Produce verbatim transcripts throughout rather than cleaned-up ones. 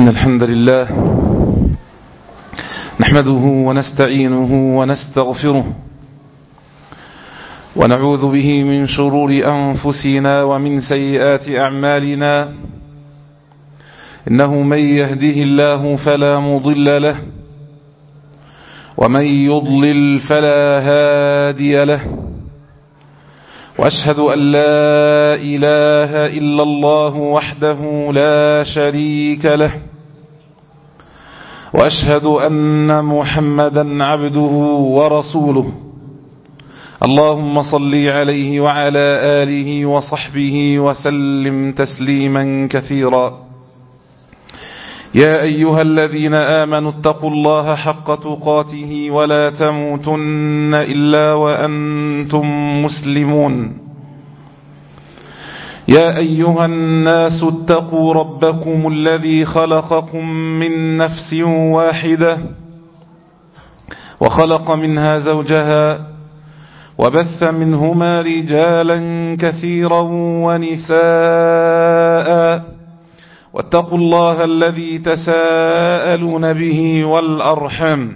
إن الحمد لله نحمده ونستعينه ونستغفره ونعوذ به من شرور أنفسنا ومن سيئات أعمالنا. إنه من يهده الله فلا مضل له ومن يضلل فلا هادي له، وأشهد أن لا إله إلا الله وحده لا شريك له، وأشهد أن محمدا عبده ورسوله. اللهم صل عليه وعلى آله وصحبه وسلم تسليما كثيرا. يا أيها الذين آمنوا اتقوا الله حق تقاته ولا تموتن إلا وأنتم مسلمون. يا أيها الناس اتقوا ربكم الذي خلقكم من نفس واحدة وخلق منها زوجها وبث منهما رجالا كثيرا ونساء، واتقوا الله الذي تساءلون به والأرحم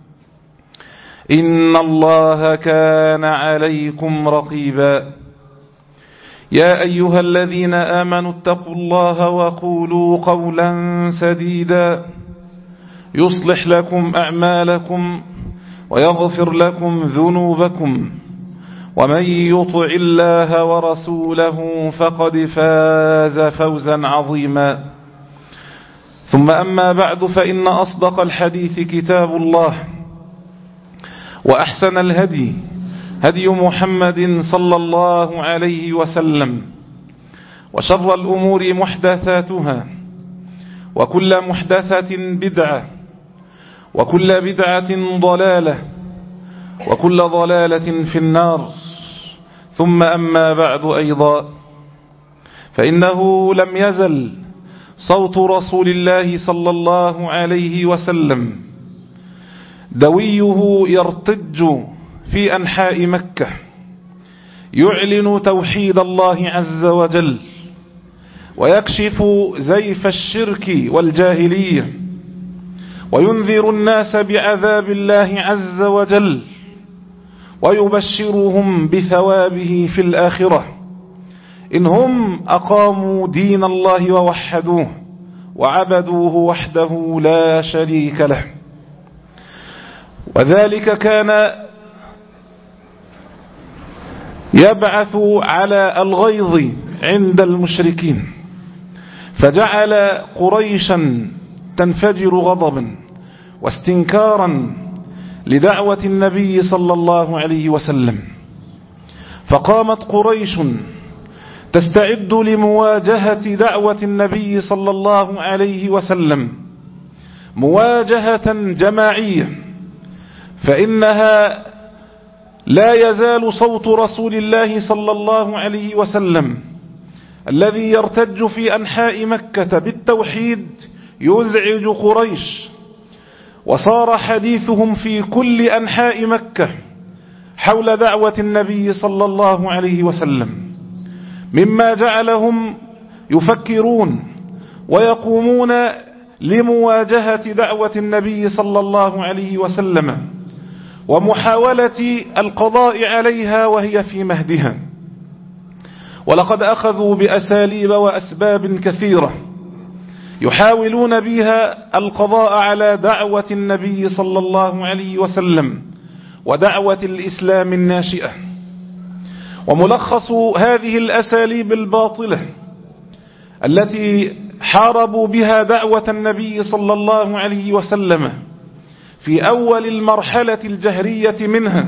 إن الله كان عليكم رقيبا. يا أيها الذين آمنوا اتقوا الله وقولوا قولا سديدا يصلح لكم أعمالكم ويغفر لكم ذنوبكم، ومن يطع الله ورسوله فقد فاز فوزا عظيما. ثم أما بعد، فإن أصدق الحديث كتاب الله، وأحسن الهدي هدي محمد صلى الله عليه وسلم، وشر الأمور محدثاتها، وكل محدثة بدعة، وكل بدعة ضلالة، وكل ضلالة في النار. ثم أما بعد أيضا، فإنه لم يزل صوت رسول الله صلى الله عليه وسلم دويه يرتج في أنحاء مكة، يعلن توحيد الله عز وجل، ويكشف زيف الشرك والجاهلية، وينذر الناس بعذاب الله عز وجل، ويبشرهم بثوابه في الآخرة إن هم أقاموا دين الله ووحدوه وعبدوه وحده لا شريك له. وذلك كان يبعث على الغيظ عند المشركين، فجعل قريشا تنفجر غضبا واستنكارا لدعوة النبي صلى الله عليه وسلم. فقامت قريش تستعد لمواجهة دعوة النبي صلى الله عليه وسلم مواجهة جماعية، فإنها لا يزال صوت رسول الله صلى الله عليه وسلم الذي يرتج في أنحاء مكة بالتوحيد يزعج قريش، وصار حديثهم في كل أنحاء مكة حول دعوة النبي صلى الله عليه وسلم، مما جعلهم يفكرون ويقومون لمواجهة دعوة النبي صلى الله عليه وسلم ومحاولة القضاء عليها وهي في مهدها. ولقد أخذوا بأساليب وأسباب كثيرة يحاولون بها القضاء على دعوة النبي صلى الله عليه وسلم ودعوة الإسلام الناشئة. وملخص هذه الأساليب الباطلة التي حاربوا بها دعوة النبي صلى الله عليه وسلم في أول المرحلة الجهرية منها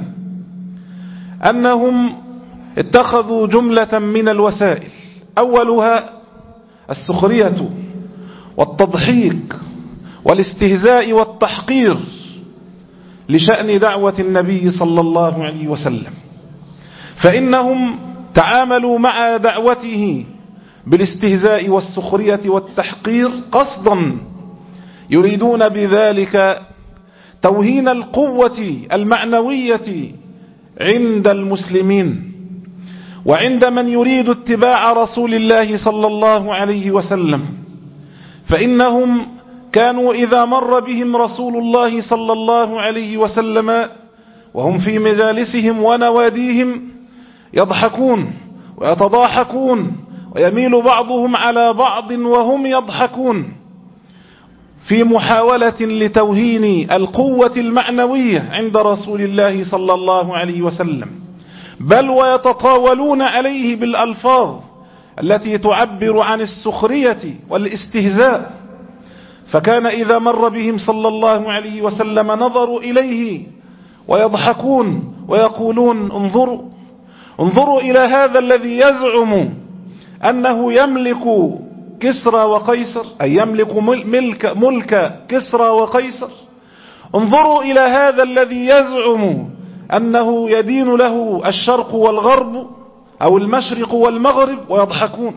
أنهم اتخذوا جملة من الوسائل، أولها السخرية والتضحيك والاستهزاء والتحقير لشأن دعوة النبي صلى الله عليه وسلم، فإنهم تعاملوا مع دعوته بالاستهزاء والسخرية والتحقير قصدا، يريدون بذلك توهين القوة المعنوية عند المسلمين وعند من يريد اتباع رسول الله صلى الله عليه وسلم، فإنهم كانوا إذا مر بهم رسول الله صلى الله عليه وسلم وهم في مجالسهم ونواديهم يضحكون ويتضاحكون ويميل بعضهم على بعض وهم يضحكون في محاولة لتوهين القوة المعنوية عند رسول الله صلى الله عليه وسلم، بل ويتطاولون عليه بالألفاظ التي تعبر عن السخرية والاستهزاء. فكان إذا مر بهم صلى الله عليه وسلم نظروا إليه ويضحكون ويقولون انظروا انظروا إلى هذا الذي يزعم أنه يملك كسرى وقيصر، أي يملك ملك, ملك كسرى وقيصر. انظروا إلى هذا الذي يزعم أنه يدين له الشرق والغرب أو المشرق والمغرب ويضحكون.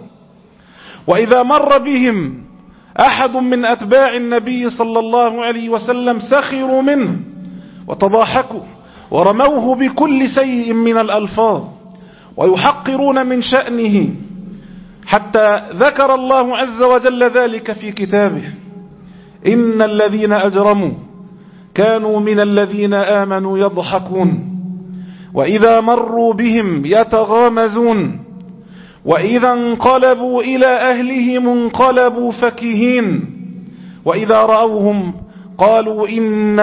وإذا مر بهم أحد من أتباع النبي صلى الله عليه وسلم سخروا منه وتضاحكوا ورموه بكل شيء من الألفاظ ويحقرون من شأنه، حتى ذكر الله عز وجل ذلك في كتابه: إن الذين أجرموا كانوا من الذين آمنوا يضحكون وإذا مروا بهم يتغامزون وإذا انقلبوا إلى أهلهم انقلبوا فكهين وإذا رأوهم قالوا إن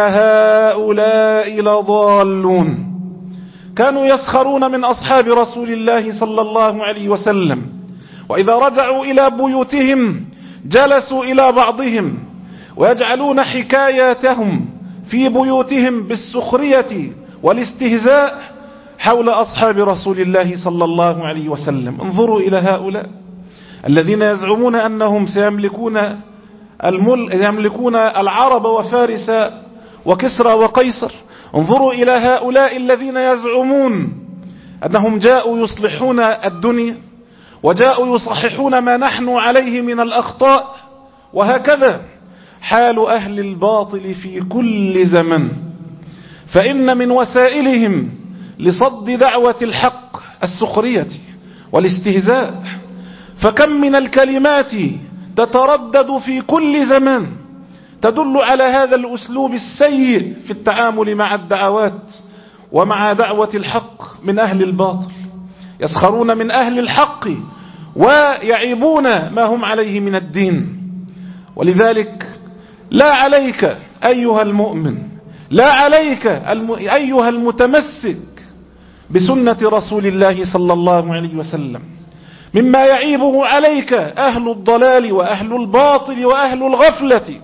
هؤلاء لضالون. كانوا يسخرون من أصحاب رسول الله صلى الله عليه وسلم، وإذا رجعوا إلى بيوتهم جلسوا إلى بعضهم ويجعلون حكاياتهم في بيوتهم بالسخرية والاستهزاء حول أصحاب رسول الله صلى الله عليه وسلم. انظروا إلى هؤلاء الذين يزعمون أنهم سيملكون الملك يملكون العرب وفارس وكسرى وقيصر. انظروا إلى هؤلاء الذين يزعمون أنهم جاءوا يصلحون الدنيا وجاءوا يصححون ما نحن عليه من الأخطاء. وهكذا حال أهل الباطل في كل زمن، فإن من وسائلهم لصد دعوة الحق السخرية والاستهزاء. فكم من الكلمات تتردد في كل زمان تدل على هذا الأسلوب السيء في التعامل مع الدعوات ومع دعوة الحق من أهل الباطل. يسخرون من أهل الحق ويعيبون ما هم عليه من الدين. ولذلك لا عليك أيها المؤمن، لا عليك أيها المتمسك بسنة رسول الله صلى الله عليه وسلم مما يعيبه عليك أهل الضلال وأهل الباطل وأهل الغفلة،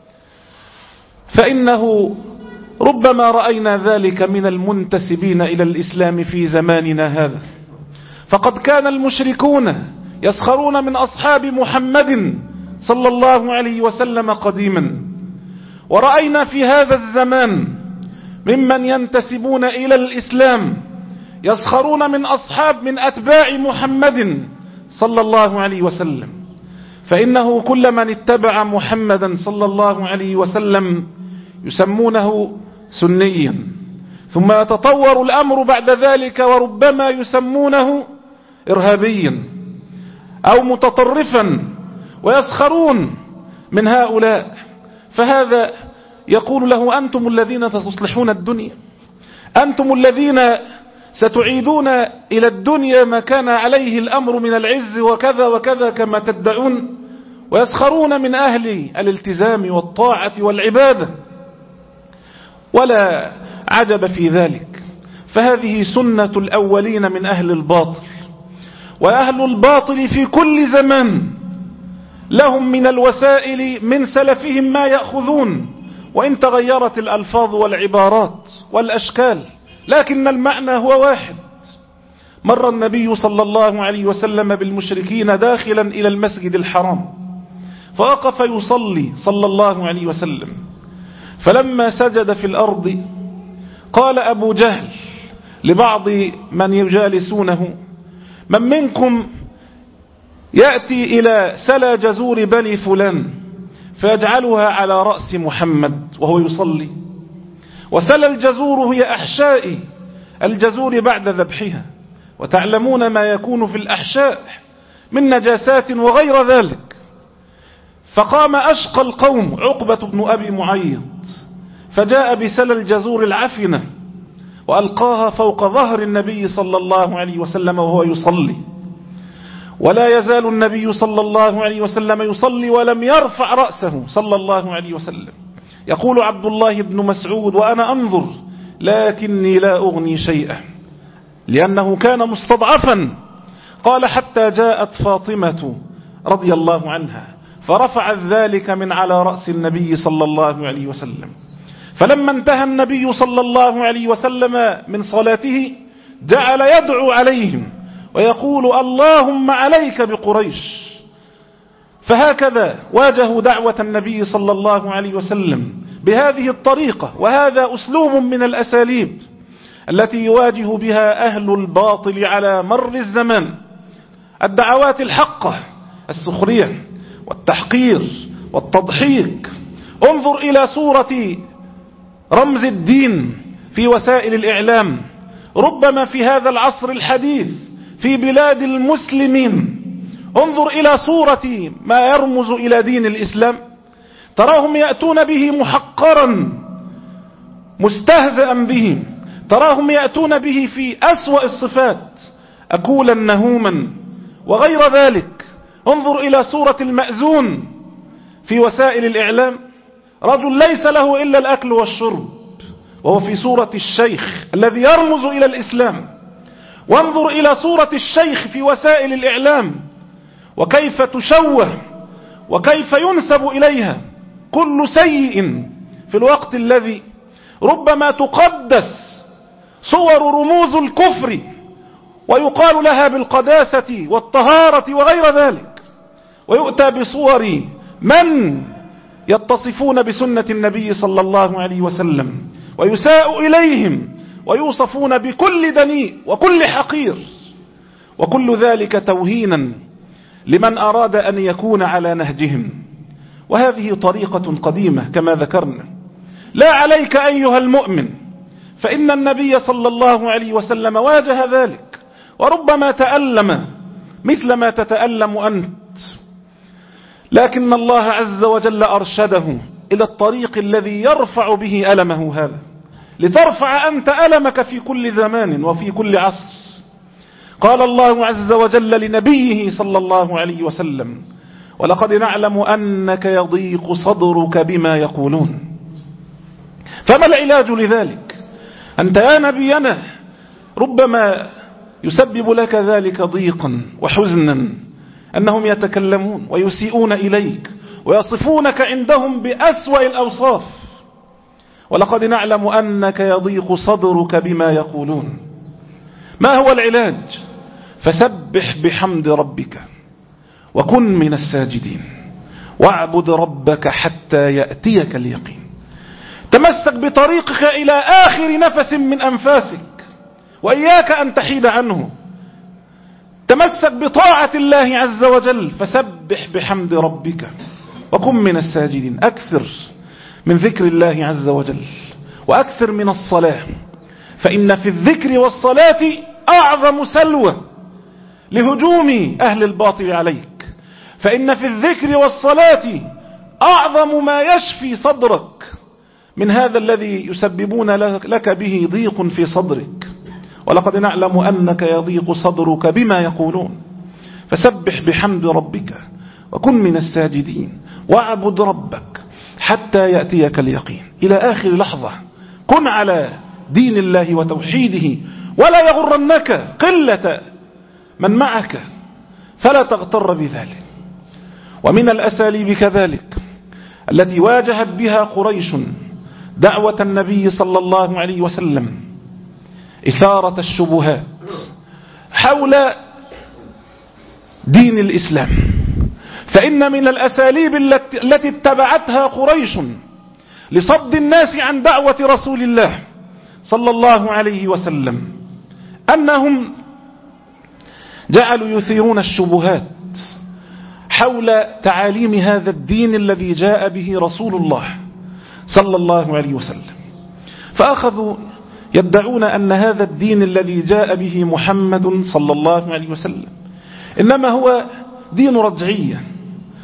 فإنه ربما رأينا ذلك من المنتسبين إلى الإسلام في زماننا هذا. فقد كان المشركون يسخرون من أصحاب محمد صلى الله عليه وسلم قديما، ورأينا في هذا الزمان ممن ينتسبون إلى الإسلام يسخرون من أصحاب من أتباع محمد صلى الله عليه وسلم. فإنه كل من اتبع محمدا صلى الله عليه وسلم يسمونه سنيا، ثم يتطور الأمر بعد ذلك وربما يسمونه إرهابيا أو متطرفا ويسخرون من هؤلاء. فهذا يقول له: أنتم الذين تصلحون الدنيا، أنتم الذين ستعيدون إلى الدنيا ما كان عليه الأمر من العز وكذا وكذا كما تدعون. ويسخرون من أهل الالتزام والطاعة والعبادة، ولا عجب في ذلك، فهذه سنة الأولين من أهل الباطل. وأهل الباطل في كل زمان لهم من الوسائل من سلفهم ما يأخذون، وإن تغيرت الألفاظ والعبارات والأشكال، لكن المعنى هو واحد. مر النبي صلى الله عليه وسلم بالمشركين داخلا إلى المسجد الحرام، فوقف يصلي صلى الله عليه وسلم، فلما سجد في الأرض قال أبو جهل لبعض من يجالسونه: من منكم يأتي إلى سلا جزور بني فلان فيجعلها على رأس محمد وهو يصلي؟ وسلا الجزور هي أحشاء الجزور بعد ذبحها، وتعلمون ما يكون في الأحشاء من نجاسات وغير ذلك. فقام أشقى القوم عقبة بن أبي معيط فجاء بسل الجزور العفنة وألقاها فوق ظهر النبي صلى الله عليه وسلم وهو يصلي، ولا يزال النبي صلى الله عليه وسلم يصلي ولم يرفع رأسه صلى الله عليه وسلم. يقول عبد الله بن مسعود وأنا أنظر لكني لا أغني شيئا، لأنه كان مستضعفا. قال حتى جاءت فاطمة رضي الله عنها فرفعت ذلك من على رأس النبي صلى الله عليه وسلم. فلما انتهى النبي صلى الله عليه وسلم من صلاته جعل يدعو عليهم ويقول اللهم عليك بقريش. فهكذا واجهوا دعوة النبي صلى الله عليه وسلم بهذه الطريقة، وهذا أسلوب من الأساليب التي يواجه بها أهل الباطل على مر الزمان الدعوات الحقة، السخرية والتحقير والتضحيك. انظر إلى صورة رمز الدين في وسائل الإعلام، ربما في هذا العصر الحديث في بلاد المسلمين. انظر إلى صورة ما يرمز إلى دين الإسلام، تراهم يأتون به محقرا مستهزئا به، تراهم يأتون به في أسوأ الصفات أكولا نهوما وغير ذلك. انظر إلى صورة المأذون في وسائل الإعلام، رجل ليس له إلا الأكل والشرب وهو في صورة الشيخ الذي يرمز إلى الإسلام. وانظر إلى صورة الشيخ في وسائل الإعلام وكيف تشوه وكيف ينسب إليها كل سيء، في الوقت الذي ربما تقدس صور رموز الكفر ويقال لها بالقداسة والطهارة وغير ذلك، ويؤتى بصور من يتصفون بسنة النبي صلى الله عليه وسلم ويساء إليهم ويوصفون بكل دنيء وكل حقير، وكل ذلك توهينا لمن أراد أن يكون على نهجهم. وهذه طريقة قديمة كما ذكرنا. لا عليك أيها المؤمن، فإن النبي صلى الله عليه وسلم واجه ذلك وربما تألم مثل ما تتألم أنت، لكن الله عز وجل أرشده إلى الطريق الذي يرفع به ألمه هذا، لترفع أنت ألمك في كل زمان وفي كل عصر. قال الله عز وجل لنبيه صلى الله عليه وسلم ولقد نعلم أنك يضيق صدرك بما يقولون. فما العلاج لذلك؟ أنت يا نبينا ربما يسبب لك ذلك ضيقا وحزنا أنهم يتكلمون ويسيئون إليك ويصفونك عندهم بأسوأ الأوصاف. ولقد نعلم أنك يضيق صدرك بما يقولون. ما هو العلاج؟ فسبح بحمد ربك وكن من الساجدين واعبد ربك حتى يأتيك اليقين. تمسك بطريقك إلى آخر نفس من أنفاسك وإياك أن تحيد عنه. تمسك بطاعة الله عز وجل، فسبح بحمد ربك وكن من الساجدين. أكثر من ذكر الله عز وجل وأكثر من الصلاة، فإن في الذكر والصلاة أعظم سلوى لهجوم أهل الباطل عليك. فإن في الذكر والصلاة أعظم ما يشفي صدرك من هذا الذي يسببون لك به ضيق في صدرك. ولقد نعلم أنك يضيق صدرك بما يقولون. فسبح بحمد ربك وكن من الساجدين واعبد ربك حتى يأتيك اليقين. إلى آخر لحظة كن على دين الله وتوحيده، ولا يغرنك قلة من معك، فلا تغتر بذلك. ومن الأساليب كذلك التي واجهت بها قريش دعوة النبي صلى الله عليه وسلم إثارة الشبهات حول دين الإسلام. فإن من الأساليب التي اتبعتها قريش لصد الناس عن دعوة رسول الله صلى الله عليه وسلم أنهم جعلوا يثيرون الشبهات حول تعاليم هذا الدين الذي جاء به رسول الله صلى الله عليه وسلم. فأخذوا يدعون أن هذا الدين الذي جاء به محمد صلى الله عليه وسلم إنما هو دين رجعية،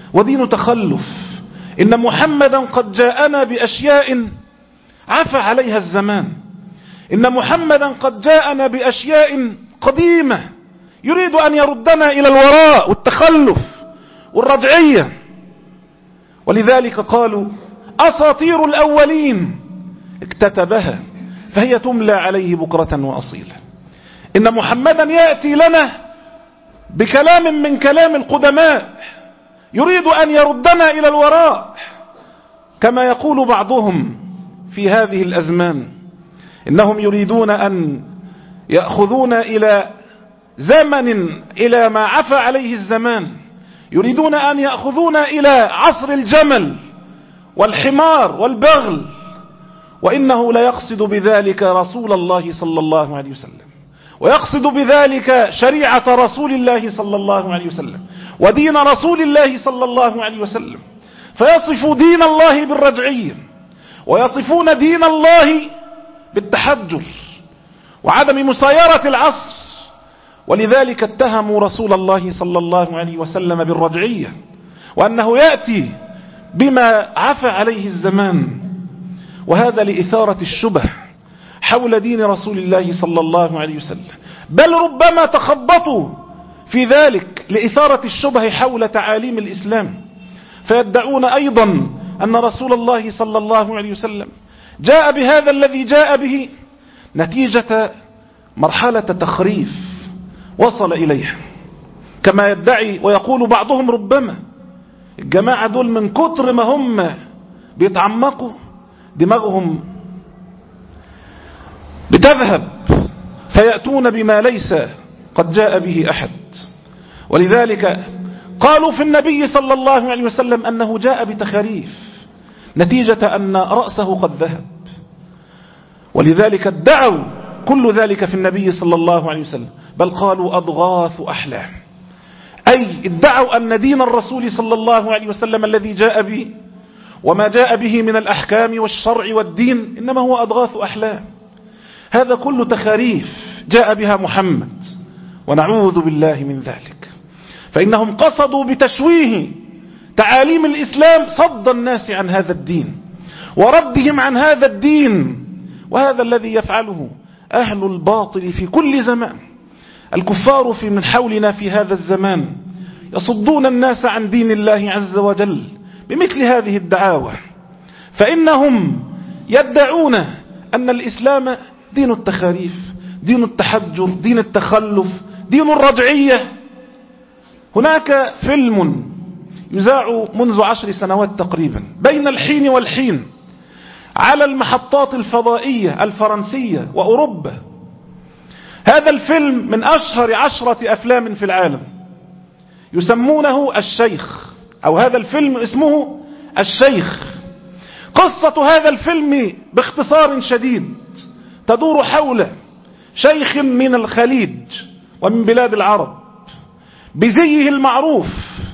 ودين تخلف. إن محمدا قد جاءنا بأشياء عفى عليها الزمان. إن محمدا قد جاءنا بأشياء قديمة يريد أن يردنا إلى الوراء والتخلف والرجعية. ولذلك قالوا أساطير الأولين اكتتبها فهي تملى عليه بكرة وأصيلا. إن محمدا يأتي لنا بكلام من كلام القدماء يريد أن يردنا إلى الوراء، كما يقول بعضهم في هذه الأزمان إنهم يريدون أن يأخذونا إلى زمن إلى ما عفى عليه الزمان، يريدون أن يأخذونا إلى عصر الجمل والحمار والبغل، وإنه لا يقصد بذلك رسول الله صلى الله عليه وسلم، ويقصد بذلك شريعة رسول الله صلى الله عليه وسلم ودين رسول الله صلى الله عليه وسلم. فيصفوا دين الله بالرجعية، ويصفون دين الله بالتحجر وعدم مسايرة العصر. ولذلك اتهموا رسول الله صلى الله عليه وسلم بالرجعية، وأنه يأتي بما عفى عليه الزمان، وهذا لإثارة الشبه حول دين رسول الله صلى الله عليه وسلم، بل ربما تخبطوا في ذلك لإثارة الشبه حول تعاليم الإسلام، فيدعون أيضا أن رسول الله صلى الله عليه وسلم جاء بهذا الذي جاء به نتيجة مرحلة تخريف وصل إليها، كما يدعي ويقول بعضهم ربما الجماعة دول من كتر ما هم بيتعمقوا دماغهم بتذهب فيأتون بما ليس قد جاء به أحد. ولذلك قالوا في النبي صلى الله عليه وسلم أنه جاء بتخاريف نتيجة أن رأسه قد ذهب، ولذلك ادعوا كل ذلك في النبي صلى الله عليه وسلم، بل قالوا أضغاث أحلام، أي ادعوا أن دين الرسول صلى الله عليه وسلم الذي جاء به وما جاء به من الأحكام والشرع والدين إنما هو أضغاث أحلام. هذا كله تخاريف جاء بها محمد، ونعوذ بالله من ذلك. فإنهم قصدوا بتشويه تعاليم الإسلام صد الناس عن هذا الدين وردهم عن هذا الدين، وهذا الذي يفعله أهل الباطل في كل زمان. الكفار في من حولنا في هذا الزمان يصدون الناس عن دين الله عز وجل بمثل هذه الدعاوى، فإنهم يدعون أن الإسلام دين التخاريف، دين التحجر، دين التخلف، دين الرجعية. هناك فيلم يذاع منذ عشر سنوات تقريبا بين الحين والحين على المحطات الفضائية الفرنسية وأوروبا. هذا الفيلم من أشهر عشرة أفلام في العالم، يسمونه الشيخ، أو هذا الفيلم اسمه الشيخ. قصة هذا الفيلم باختصار شديد تدور حول شيخ من الخليج ومن بلاد العرب بزيه المعروف،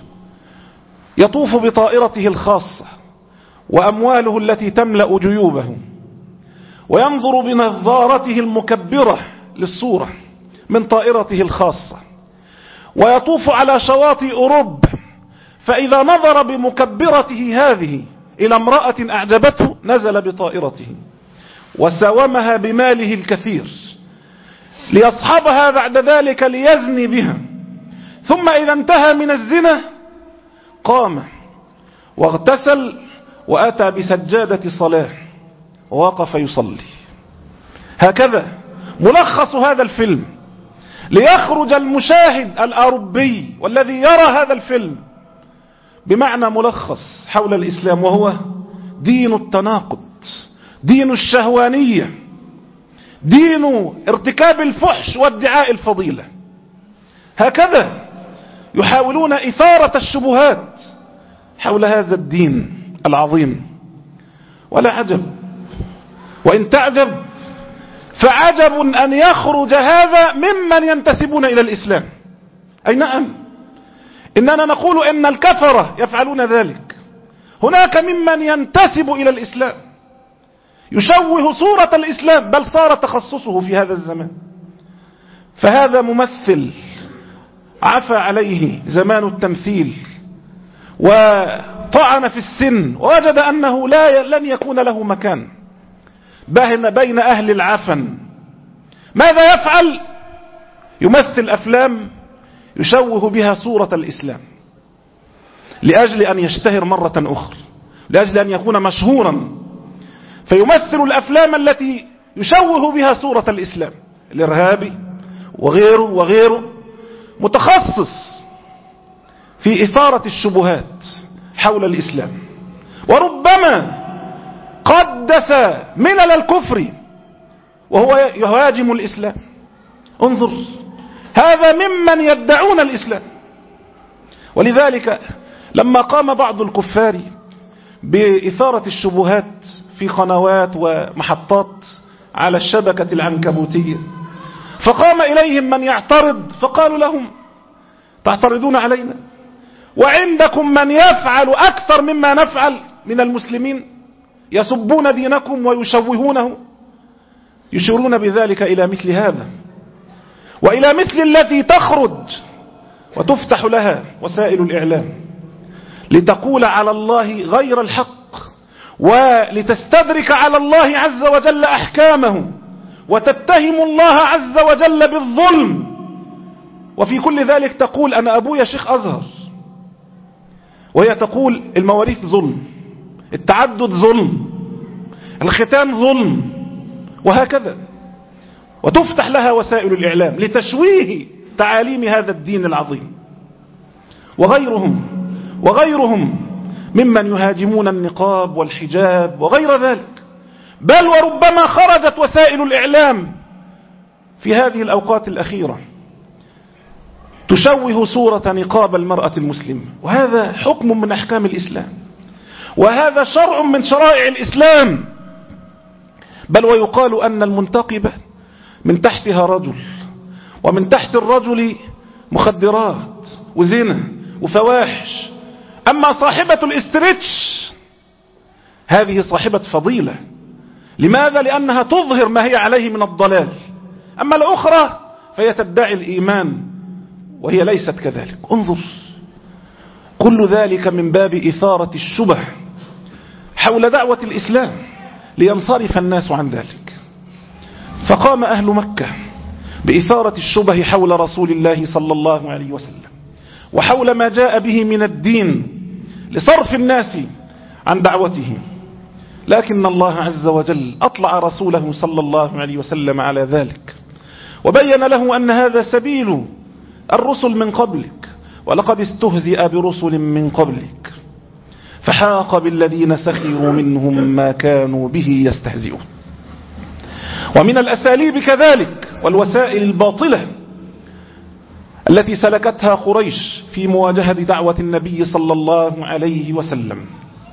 يطوف بطائرته الخاصة وأمواله التي تملأ جيوبه، وينظر بنظارته المكبرة للصورة من طائرته الخاصة، ويطوف على شواطئ أوروبا، فإذا نظر بمكبرته هذه إلى امرأة أعجبته نزل بطائرته وساومها بماله الكثير ليصحبها بعد ذلك ليزني بها، ثم إذا انتهى من الزنا قام واغتسل وأتى بسجادة صلاة ووقف يصلي. هكذا ملخص هذا الفيلم، ليخرج المشاهد الأوروبي والذي يرى هذا الفيلم بمعنى ملخص حول الإسلام، وهو دين التناقض، دين الشهوانية، دين ارتكاب الفحش وادعاء الفضيلة. هكذا يحاولون إثارة الشبهات حول هذا الدين العظيم. ولا عجب، وإن تعجب فعجب أن يخرج هذا ممن ينتسبون إلى الإسلام. أي نعم، إننا نقول إن الكفرة يفعلون ذلك. هناك ممن ينتسب إلى الإسلام يشوه صورة الإسلام، بل صار تخصصه في هذا الزمان. فهذا ممثل عفى عليه زمان التمثيل وطعن في السن ووجد أنه لا لن يكون له مكان بين أهل العفن، ماذا يفعل؟ يمثل أفلام يشوه بها صورة الإسلام لأجل أن يشتهر مرة أخرى، لأجل أن يكون مشهورا، فيمثل الأفلام التي يشوه بها صورة الإسلام، الإرهابي وغيره وغيره، متخصص في إثارة الشبهات حول الإسلام، وربما قدس ملل الكفر وهو يهاجم الإسلام. انظر، هذا ممن يدعون الإسلام. ولذلك لما قام بعض الكفار بإثارة الشبهات في قنوات ومحطات على الشبكة العنكبوتية، فقام إليهم من يعترض فقالوا لهم: تعترضون علينا وعندكم من يفعل أكثر مما نفعل من المسلمين، يسبون دينكم ويشوهونه. يشيرون بذلك إلى مثل هذا وإلى مثل التي تخرج وتفتح لها وسائل الإعلام لتقول على الله غير الحق ولتستدرك على الله عز وجل أحكامه وتتهم الله عز وجل بالظلم، وفي كل ذلك تقول: أنا أبويا شيخ أزهر، وهي تقول المواريث ظلم، التعدد ظلم، الختان ظلم، وهكذا. وتفتح لها وسائل الإعلام لتشويه تعاليم هذا الدين العظيم. وغيرهم وغيرهم ممن يهاجمون النقاب والحجاب وغير ذلك، بل وربما خرجت وسائل الإعلام في هذه الأوقات الأخيرة تشوه صورة نقاب المرأة المسلمة، وهذا حكم من أحكام الإسلام، وهذا شرع من شرائع الإسلام. بل ويقال أن المنتقبة من تحتها رجل، ومن تحت الرجل مخدرات وزنا وفواحش. أما صاحبة الاسترتش هذه صاحبة فضيلة. لماذا؟ لأنها تظهر ما هي عليه من الضلال. أما الأخرى فهي تدعي الإيمان وهي ليست كذلك. انظر، كل ذلك من باب إثارة الشبه حول دعوة الإسلام لينصرف الناس عن ذلك. فقام أهل مكة بإثارة الشبه حول رسول الله صلى الله عليه وسلم وحول ما جاء به من الدين لصرف الناس عن دعوته، لكن الله عز وجل أطلع رسوله صلى الله عليه وسلم على ذلك وبين له أن هذا سبيل الرسل من قبلك، ولقد استهزئ برسل من قبلك فحاق بالذين سخروا منهم ما كانوا به يستهزئون. ومن الأساليب كذلك والوسائل الباطلة التي سلكتها قريش في مواجهة دعوة النبي صلى الله عليه وسلم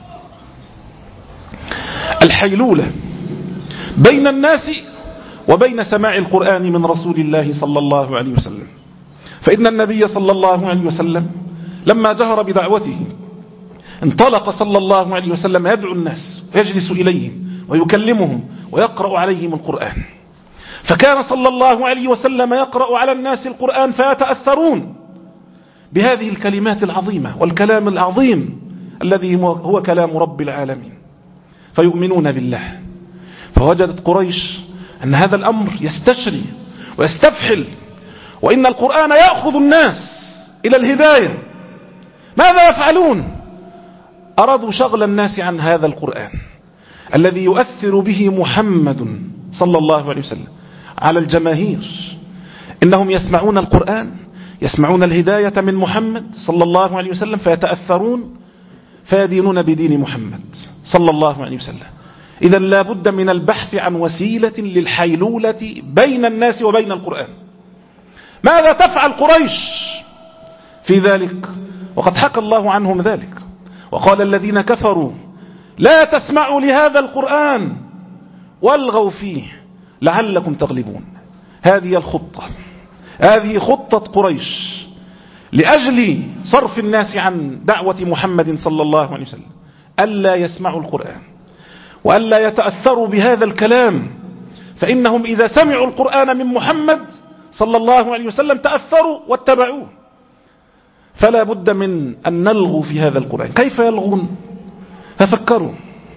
الحيلولة بين الناس وبين سماع القرآن من رسول الله صلى الله عليه وسلم. فإن النبي صلى الله عليه وسلم لما جهر بدعوته انطلق صلى الله عليه وسلم يدعو الناس ويجلس إليهم ويكلمهم ويقرأ عليهم القرآن. فكان صلى الله عليه وسلم يقرأ على الناس القرآن فيتأثرون بهذه الكلمات العظيمة والكلام العظيم الذي هو كلام رب العالمين فيؤمنون بالله. فوجدت قريش أن هذا الأمر يستشري ويستفحل، وإن القرآن يأخذ الناس إلى الهداية. ماذا يفعلون؟ أرادوا شغل الناس عن هذا القرآن الذي يؤثر به محمد صلى الله عليه وسلم على الجماهير. إنهم يسمعون القرآن، يسمعون الهداية من محمد صلى الله عليه وسلم فيتأثرون فيدينون بدين محمد صلى الله عليه وسلم. إذا لا بد من البحث عن وسيلة للحيلولة بين الناس وبين القرآن. ماذا تفعل قريش في ذلك؟ وقد حكى الله عنهم ذلك وقال: الذين كفروا لا تسمعوا لهذا القرآن والغوا فيه لعلكم تغلبون. هذه الخطة، هذه خطة قريش لأجل صرف الناس عن دعوة محمد صلى الله عليه وسلم، ألا يسمعوا القرآن وألا يتأثروا بهذا الكلام، فإنهم إذا سمعوا القرآن من محمد صلى الله عليه وسلم تأثروا واتبعوه. فلا بد من أن نلغو في هذا القرآن. كيف يلغون؟ ففكروا.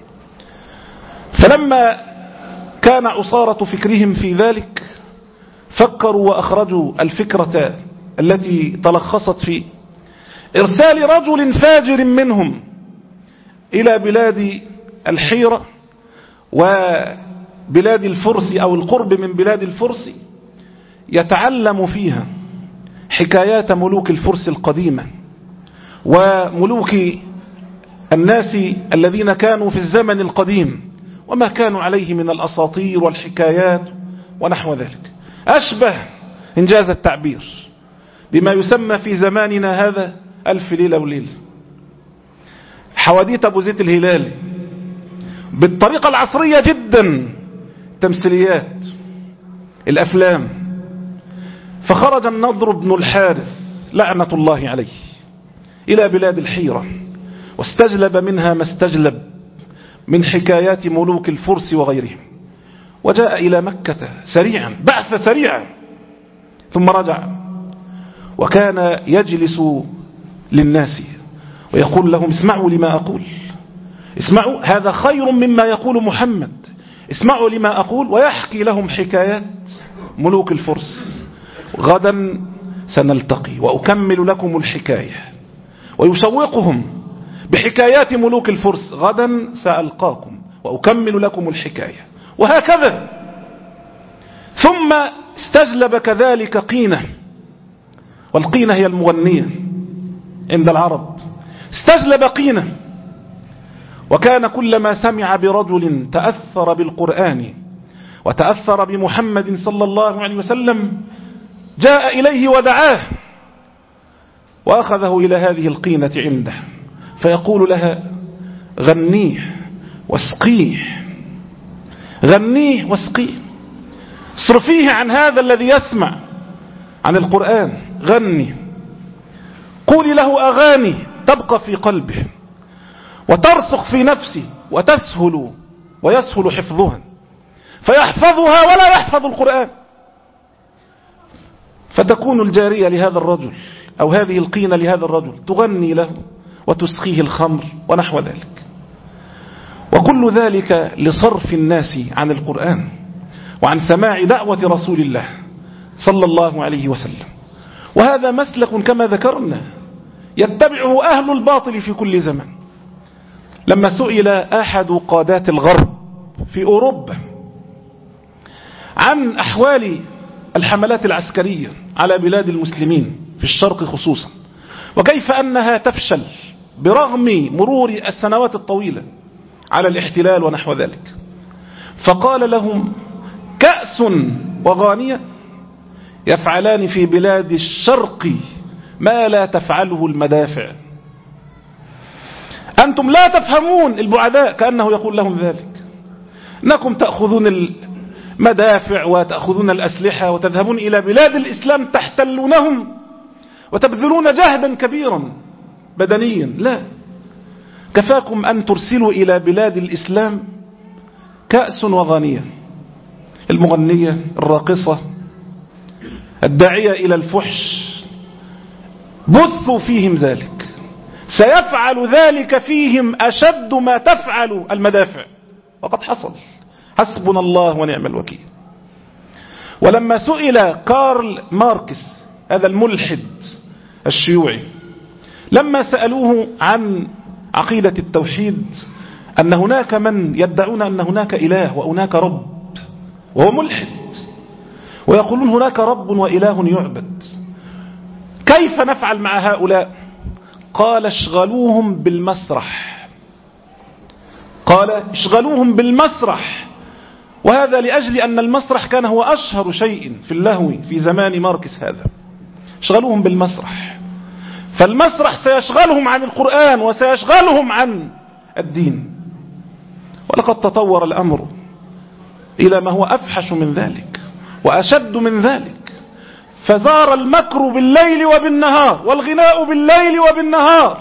فلما كان عصارة فكرهم في ذلك فكروا وأخرجوا الفكرة التي تلخصت في إرسال رجل فاجر منهم إلى بلاد الحيرة وبلاد الفرس أو القرب من بلاد الفرس يتعلم فيها حكايات ملوك الفرس القديمة وملوك الناس الذين كانوا في الزمن القديم وما كانوا عليه من الأساطير والحكايات ونحو ذلك. أشبه إنجاز التعبير بما يسمى في زماننا هذا ألف ليلة وليلة، حواديت أبو زيد الهلالي بالطريقة العصرية جدا، تمثيليات الأفلام. فخرج النضر بن الحارث لعنة الله عليه إلى بلاد الحيرة واستجلب منها ما استجلب من حكايات ملوك الفرس وغيرهم، وجاء إلى مكة سريعا بعث سريعا، ثم رجع وكان يجلس للناس ويقول لهم اسمعوا لما أقول، اسمعوا هذا خير مما يقول محمد، اسمعوا لما أقول، ويحكي لهم حكايات ملوك الفرس. غدا سنلتقي وأكمل لكم الحكاية، ويشوقهم بحكايات ملوك الفرس. غدا سألقاكم وأكمل لكم الحكاية، وهكذا. ثم استجلب كذلك قينة، والقينة هي المغنية عند العرب. استجلب قينة، وكان كلما سمع برجل تأثر بالقرآن وتأثر بمحمد صلى الله عليه وسلم جاء إليه ودعاه وأخذه إلى هذه القينة عنده، فيقول لها غنيه واسقيه، غنيه واسقيه، اصرفيه عن هذا الذي يسمع عن القرآن، غني، قولي له أغاني تبقى في قلبه وترسخ في نفسه وتسهل ويسهل حفظها، فيحفظها ولا يحفظ القرآن. فتكون الجارية لهذا الرجل أو هذه القينة لهذا الرجل تغني له وتسقيه الخمر ونحو ذلك، وكل ذلك لصرف الناس عن القرآن وعن سماع دعوة رسول الله صلى الله عليه وسلم. وهذا مسلك كما ذكرنا يتبعه أهل الباطل في كل زمن. لما سئل أحد قادات الغرب في أوروبا عن أحوال الحملات العسكرية على بلاد المسلمين في الشرق خصوصا، وكيف أنها تفشل برغم مرور السنوات الطويلة على الاحتلال ونحو ذلك، فقال لهم كأس وغانية يفعلان في بلاد الشرق ما لا تفعله المدافع. أنتم لا تفهمون البعداء، كأنه يقول لهم ذلك، أنكم تأخذون المدافع وتأخذون الأسلحة وتذهبون إلى بلاد الإسلام تحتلونهم وتبذلون جهدا كبيرا بدنيا. لا، كفاكم أن ترسلوا إلى بلاد الإسلام كأس وغانية، المغنية الراقصة الداعية إلى الفحش، بثوا فيهم ذلك، سيفعل ذلك فيهم أشد ما تفعل المدافع، وقد حصل. حسبنا الله ونعم الوكيل. ولما سئل كارل ماركس هذا الملحد الشيوعي، لما سألوه عن عقيدة التوحيد، أن هناك من يدعون أن هناك إله وهناك رب، وهو ملحد، ويقولون هناك رب وإله يعبد، كيف نفعل مع هؤلاء؟ قال اشغلوهم بالمسرح، قال اشغلوهم بالمسرح. وهذا لأجل أن المسرح كان هو أشهر شيء في اللهو في زمان ماركس هذا. اشغلوهم بالمسرح، فالمسرح سيشغلهم عن القرآن وسيشغلهم عن الدين. ولقد تطور الأمر إلى ما هو أفحش من ذلك وأشد من ذلك، فزار المكر بالليل وبالنهار والغناء بالليل وبالنهار،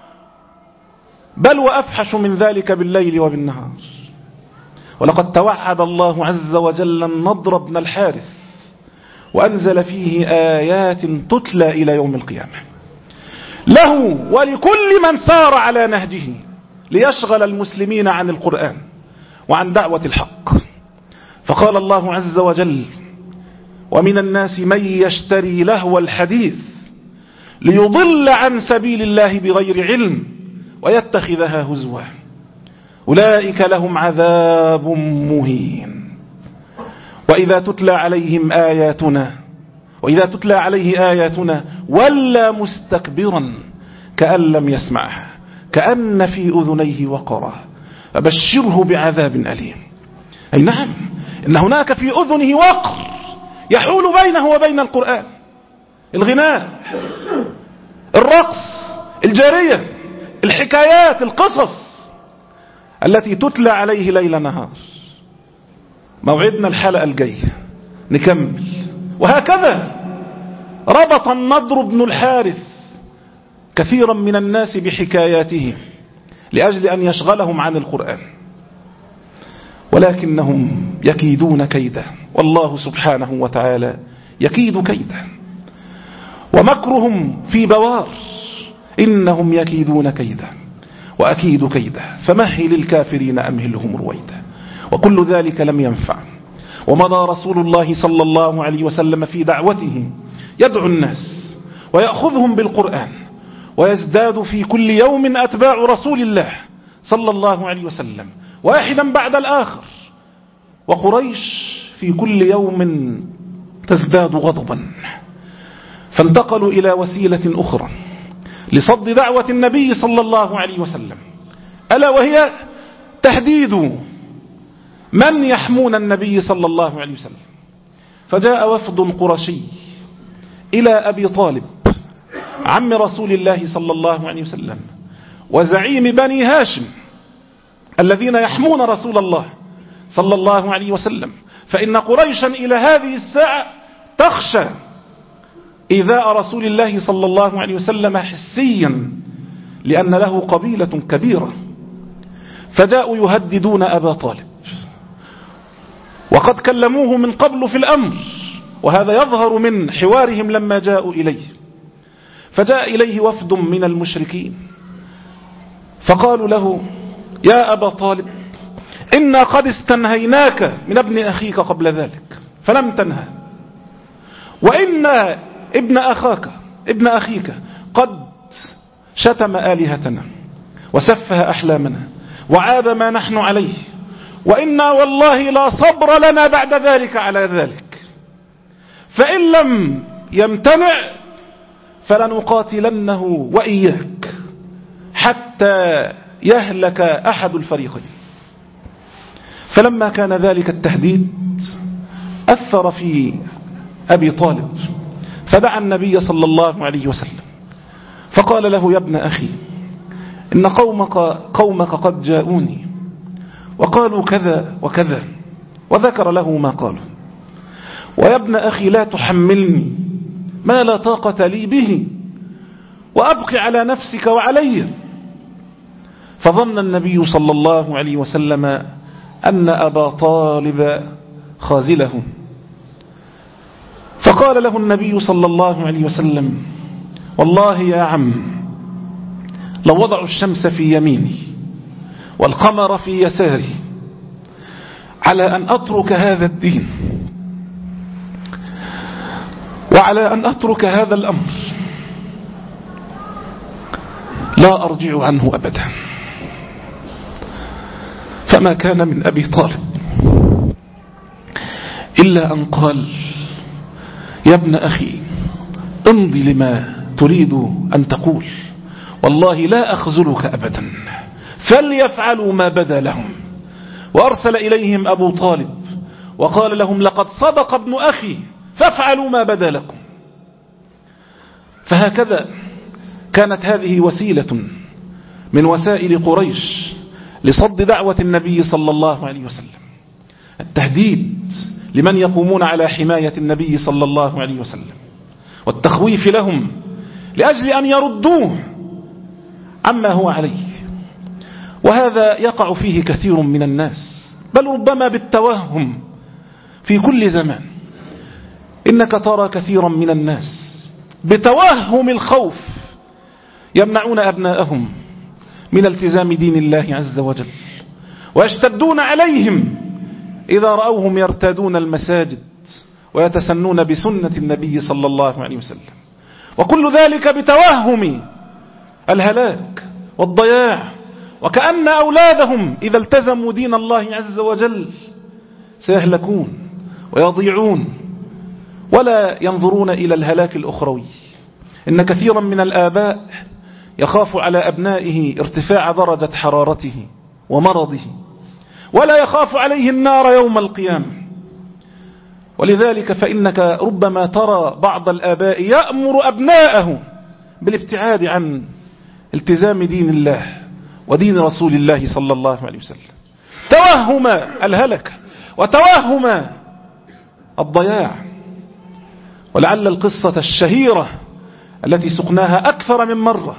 بل وأفحش من ذلك بالليل وبالنهار. ولقد توعد الله عز وجل النضر بن الحارث وأنزل فيه آيات تتلى إلى يوم القيامة، له ولكل من سار على نهجه ليشغل المسلمين عن القرآن وعن دعوة الحق. فقال الله عز وجل: ومن الناس من يشتري لهو الحديث ليضل عن سبيل الله بغير علم ويتخذها هزوا أولئك لهم عذاب مهين. وإذا تتلى عليهم آياتنا وإذا تتلى عليه آياتنا ولى مستكبرا كأن لم يسمعها كأن في أذنيه وقرا فبشره بعذاب أليم. أي نعم، إن هناك في أذنه وقر يحول بينه وبين القرآن. الغناء، الرقص، الجارية، الحكايات، القصص التي تتلى عليه ليل نهار. موعدنا الحلقة الجاية نكمل. وهكذا ربط النضر بن الحارث كثيرا من الناس بحكاياته لأجل أن يشغلهم عن القرآن، ولكنهم يكيدون كيدا، والله سبحانه وتعالى يكيد كيدا، ومكرهم في بوار، إنهم يكيدون كيدا وأكيد كيدا فمهل الكافرين أمهلهم رويدا. وكل ذلك لم ينفع، ومضى رسول الله صلى الله عليه وسلم في دعوته يدعو الناس ويأخذهم بالقرآن، ويزداد في كل يوم أتباع رسول الله صلى الله عليه وسلم واحدا بعد الآخر، وقريش في كل يوم تزداد غضبا، فانتقلوا إلى وسيلة أخرى لصد دعوة النبي صلى الله عليه وسلم، ألا وهي تهديد من يحمون النبي صلى الله عليه وسلم. فجاء وفد قرشي إلى أبي طالب عم رسول الله صلى الله عليه وسلم وزعيم بني هاشم الذين يحمون رسول الله صلى الله عليه وسلم، فإن قريشا إلى هذه الساعة تخشى إيذاء رسول الله صلى الله عليه وسلم حسيا لأن له قبيلة كبيرة. فجاءوا يهددون أبا طالب، وقد كلموه من قبل في الأمر، وهذا يظهر من حوارهم لما جاءوا إليه. فجاء إليه وفد من المشركين فقالوا له: يا أبا طالب، إنا قد استنهيناك من ابن أخيك قبل ذلك فلم تنهى، وإن ابن أخاك ابن أخيك قد شتم آلهتنا وسفه أحلامنا وعاب ما نحن عليه، وإنا والله لا صبر لنا بعد ذلك على ذلك، فإن لم يمتنع فلنقاتلنه وإياك حتى يهلك أحد الفريقين. فلما كان ذلك التهديد أثر في أبي طالب، فدعا النبي صلى الله عليه وسلم فقال له: يا ابن أخي، إن قومك, قومك قد جاءوني وقالوا كذا وكذا، وذكر له ما قالوا، ويا ابن أخي لا تحملني ما لا طاقة لي به وأبقي على نفسك وعلي. فظن النبي صلى الله عليه وسلم أن أبا طالب خازله، فقال له النبي صلى الله عليه وسلم: والله يا عم، لو وضعوا الشمس في يميني والقمر في يساري على أن أترك هذا الدين وعلى أن أترك هذا الأمر لا أرجع عنه أبدا. فما كان من أبي طالب إلا أن قال: يا ابن أخي، امضي لما تريد أن تقول، والله لا أخذلك أبدا، فليفعلوا ما بدا لهم. وأرسل إليهم أبو طالب وقال لهم: لقد صدق ابن أخي فافعلوا ما بدا لكم. فهكذا كانت هذه وسيلة من وسائل قريش لصد دعوة النبي صلى الله عليه وسلم، التهديد لمن يقومون على حماية النبي صلى الله عليه وسلم، والتخويف لهم لأجل أن يردوه عما هو عليه. وهذا يقع فيه كثير من الناس، بل ربما بالتوهم في كل زمان. إنك ترى كثيرا من الناس بتوهم الخوف يمنعون أبناءهم من التزام دين الله عز وجل، ويشتدون عليهم إذا رأوهم يرتادون المساجد ويتسنون بسنة النبي صلى الله عليه وسلم، وكل ذلك بتوهم الهلاك والضياع، وكأن أولادهم إذا التزموا دين الله عز وجل سيهلكون ويضيعون ولا ينظرون إلى الهلاك الأخروي. إن كثيرا من الآباء يخاف على أبنائه ارتفاع درجة حرارته ومرضه، ولا يخاف عليه النار يوم القيامة. ولذلك فإنك ربما ترى بعض الآباء يأمر أبناءه بالابتعاد عن التزام دين الله ودين رسول الله صلى الله عليه وسلم، توهم الهلك وتوهم الضياع. ولعل القصة الشهيرة التي سقناها أكثر من مرة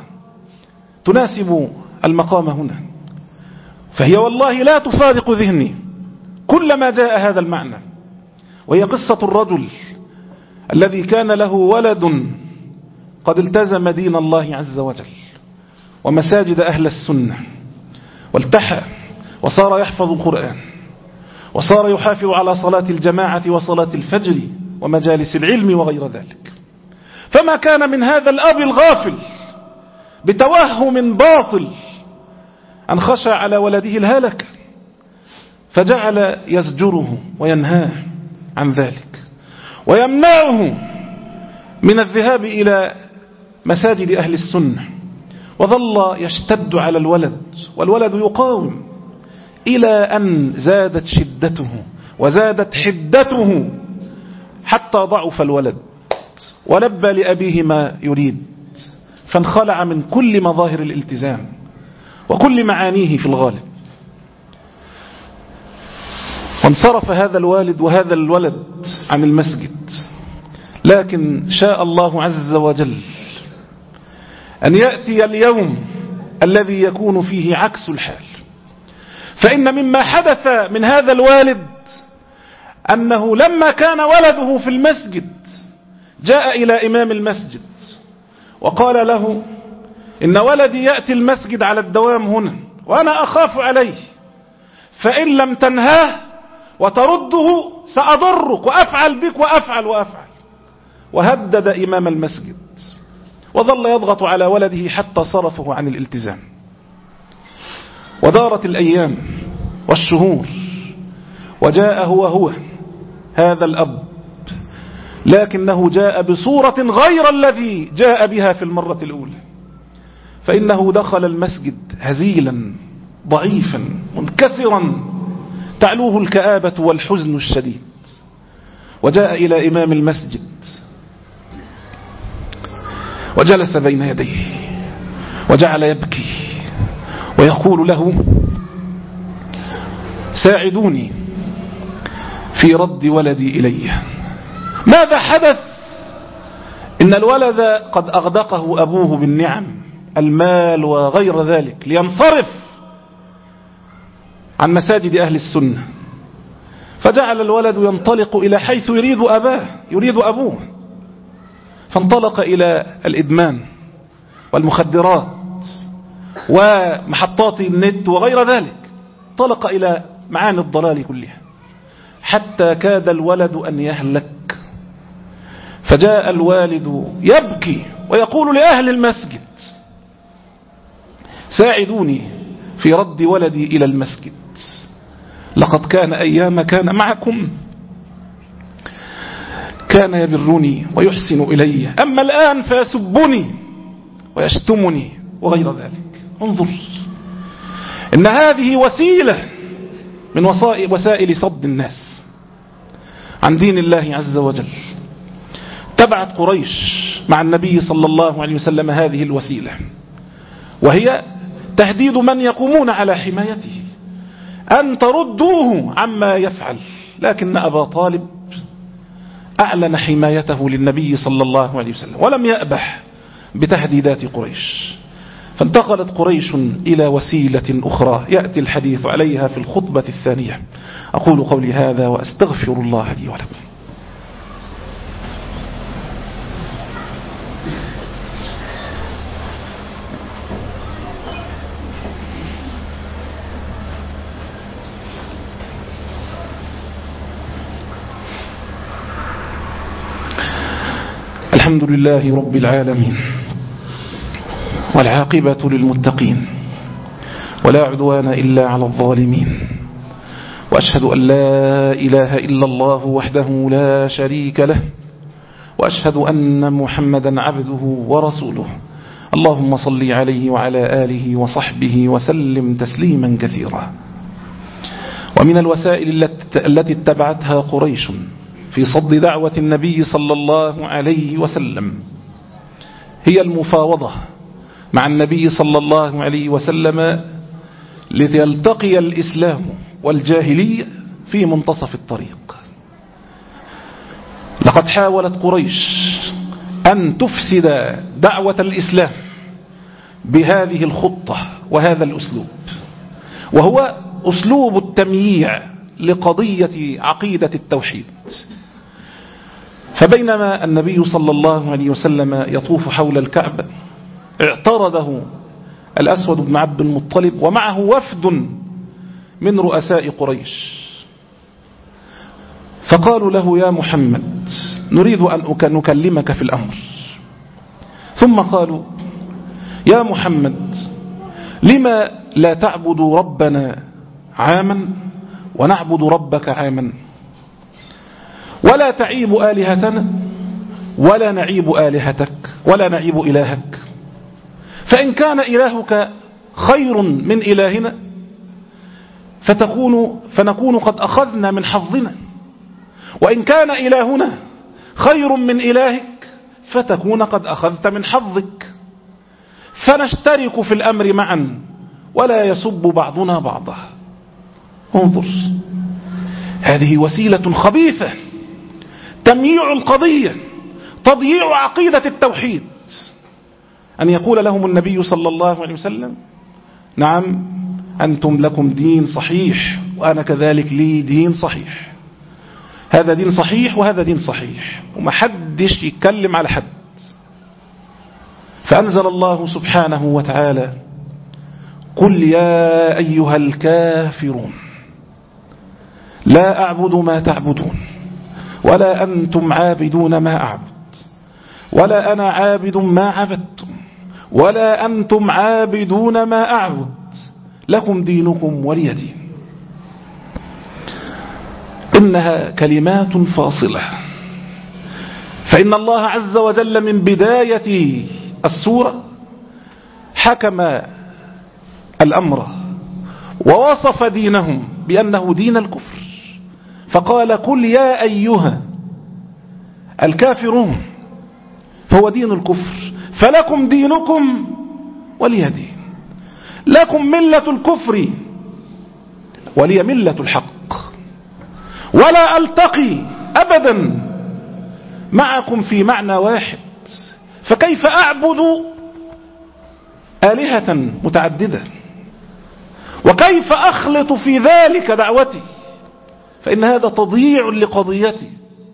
تناسب المقام هنا، فهي والله لا تفارق ذهني كلما جاء هذا المعنى، وهي قصة الرجل الذي كان له ولد قد التزم دين الله عز وجل ومساجد أهل السنة، والتحى وصار يحفظ القرآن، وصار يحافظ على صلاة الجماعة وصلاة الفجر ومجالس العلم وغير ذلك. فما كان من هذا الأب الغافل بتوهم باطل أن خشى على ولده الهلك، فجعل يزجره وينهاه عن ذلك ويمنعه من الذهاب إلى مساجد أهل السنة، وظل يشتد على الولد والولد يقاوم إلى أن زادت شدته وزادت حدته حتى ضعف الولد ولبى لأبيه ما يريد، فانخلع من كل مظاهر الالتزام وكل معانيه في الغالب، وانصرف هذا الوالد وهذا الولد عن المسجد. لكن شاء الله عز وجل أن يأتي اليوم الذي يكون فيه عكس الحال، فإن مما حدث من هذا الوالد أنه لما كان ولده في المسجد جاء إلى إمام المسجد وقال له: إن ولدي يأتي المسجد على الدوام هنا وأنا أخاف عليه، فإن لم تنهاه وترده سأضرك وأفعل بك وأفعل وأفعل. وهدد إمام المسجد وظل يضغط على ولده حتى صرفه عن الالتزام. ودارت الأيام والشهور وجاء هو هو هذا الأب، لكنه جاء بصورة غير الذي جاء بها في المرة الأولى، فإنه دخل المسجد هزيلا ضعيفا منكسرا تعلوه الكآبة والحزن الشديد، وجاء إلى إمام المسجد وجلس بين يديه وجعل يبكي ويقول له: ساعدوني في رد ولدي إلي. ماذا حدث؟ إن الولد قد أغدقه أبوه بالنعم، المال وغير ذلك، لينصرف عن مساجد أهل السنة، فجعل الولد ينطلق إلى حيث يريد أباه يريد أبوه، فانطلق إلى الإدمان والمخدرات ومحطات النت وغير ذلك، انطلق إلى معاني الضلال كلها حتى كاد الولد أن يهلك. فجاء الوالد يبكي ويقول لأهل المسجد: ساعدوني في رد ولدي إلى المسجد، لقد كان أيام كان معكم كان يبرني ويحسن إلي، أما الآن فيسبني ويشتمني وغير ذلك. انظر، إن هذه وسيلة من وسائل صد الناس عن دين الله عز وجل. تبعت قريش مع النبي صلى الله عليه وسلم هذه الوسيلة، وهي تهديد من يقومون على حمايته أن تردوه عما يفعل. لكن أبا طالب أعلن حمايته للنبي صلى الله عليه وسلم ولم يأبح بتهديدات قريش، فانتقلت قريش إلى وسيلة أخرى يأتي الحديث عليها في الخطبة الثانية. أقول قولي هذا وأستغفر الله لي ولكم. الحمد لله رب العالمين، والعاقبة للمتقين، ولا عدوان إلا على الظالمين، وأشهد أن لا إله إلا الله وحده لا شريك له، وأشهد أن محمدا عبده ورسوله. اللهم صل عليه وعلى آله وصحبه وسلم تسليما كثيرا. ومن الوسائل التي اتبعتها قريش في صد دعوة النبي صلى الله عليه وسلم هي المفاوضة مع النبي صلى الله عليه وسلم ليلتقي الإسلام والجاهلية في منتصف الطريق. لقد حاولت قريش أن تفسد دعوة الإسلام بهذه الخطة وهذا الأسلوب، وهو أسلوب التمييع لقضية عقيدة التوحيد. فبينما النبي صلى الله عليه وسلم يطوف حول الكعبة اعترضه الأسود بن عبد المطلب ومعه وفد من رؤساء قريش، فقالوا له: يا محمد، نريد أن نكلمك في الأمر. ثم قالوا: يا محمد، لما لا تعبد ربنا عاما ونعبد ربك عاما، ولا تعيب آلهتنا ولا نعيب آلهتك ولا نعيب إلهك؟ فإن كان إلهك خير من إلهنا فتكون فنكون قد أخذنا من حظنا، وإن كان إلهنا خير من إلهك فتكون قد أخذت من حظك، فنشترك في الأمر معا ولا يسب بعضنا بعضا. انظر، هذه وسيلة خبيثة، تمييع القضية، تضييع عقيدة التوحيد. أن يقول لهم النبي صلى الله عليه وسلم: نعم، أنتم لكم دين صحيح وأنا كذلك لي دين صحيح، هذا دين صحيح وهذا دين صحيح، ومحدش يتكلم على حد. فأنزل الله سبحانه وتعالى: قل يا أيها الكافرون لا أعبد ما تعبدون ولا أنتم عابدون ما أعبد ولا أنا عابد ما عبدتم ولا أنتم عابدون ما أعبد لكم دينكم ولي دين. إنها كلمات فاصلة، فإن الله عز وجل من بداية السورة حكم الأمر ووصف دينهم بأنه دين الكفر، فقال: قل يا أيها الكافرون، فهو دين الكفر، فلكم دينكم ولي دين، لكم ملة الكفر ولي ملة الحق، ولا ألتقي أبدا معكم في معنى واحد. فكيف أعبد آلهة متعددة؟ وكيف أخلط في ذلك دعوتي؟ فإن هذا تضييع لقضيتي.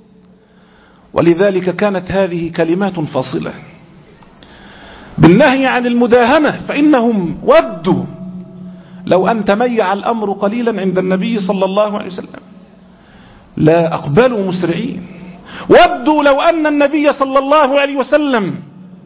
ولذلك كانت هذه كلمات فاصلة بالنهي عن المداهنة، فإنهم ودوا لو أن تميع الأمر قليلا عند النبي صلى الله عليه وسلم لا أقبلوا مسرعين. ودوا لو أن النبي صلى الله عليه وسلم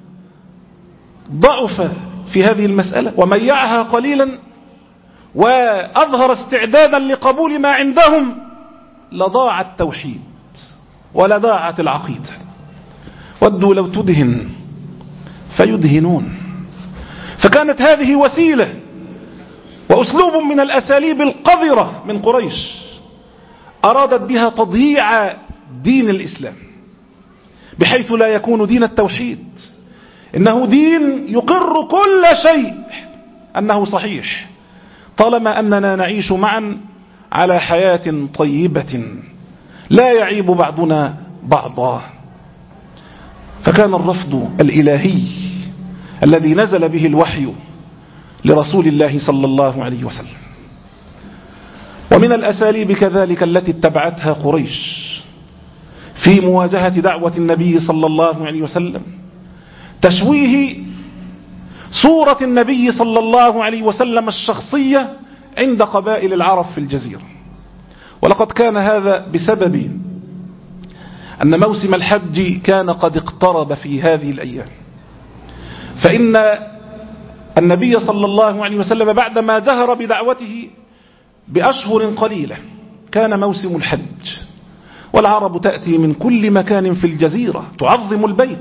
ضعف في هذه المسألة وميعها قليلا وأظهر استعدادا لقبول ما عندهم لضاع التوحيد ولضاعت العقيدة. ودوا لو تدهن فيدهنون. فكانت هذه وسيلة وأسلوب من الأساليب القذرة من قريش أرادت بها تضييع دين الإسلام، بحيث لا يكون دين التوحيد، إنه دين يقر كل شيء أنه صحيح طالما أننا نعيش معا على حياة طيبة لا يعيب بعضنا بعضا. فكان الرفض الإلهي الذي نزل به الوحي لرسول الله صلى الله عليه وسلم. ومن الأساليب كذلك التي اتبعتها قريش في مواجهة دعوة النبي صلى الله عليه وسلم تشويه صورة النبي صلى الله عليه وسلم الشخصية عند قبائل العرب في الجزيرة. ولقد كان هذا بسبب أن موسم الحج كان قد اقترب في هذه الأيام، فإن النبي صلى الله عليه وسلم بعدما جهر بدعوته بأشهر قليلة كان موسم الحج، والعرب تأتي من كل مكان في الجزيرة تعظم البيت،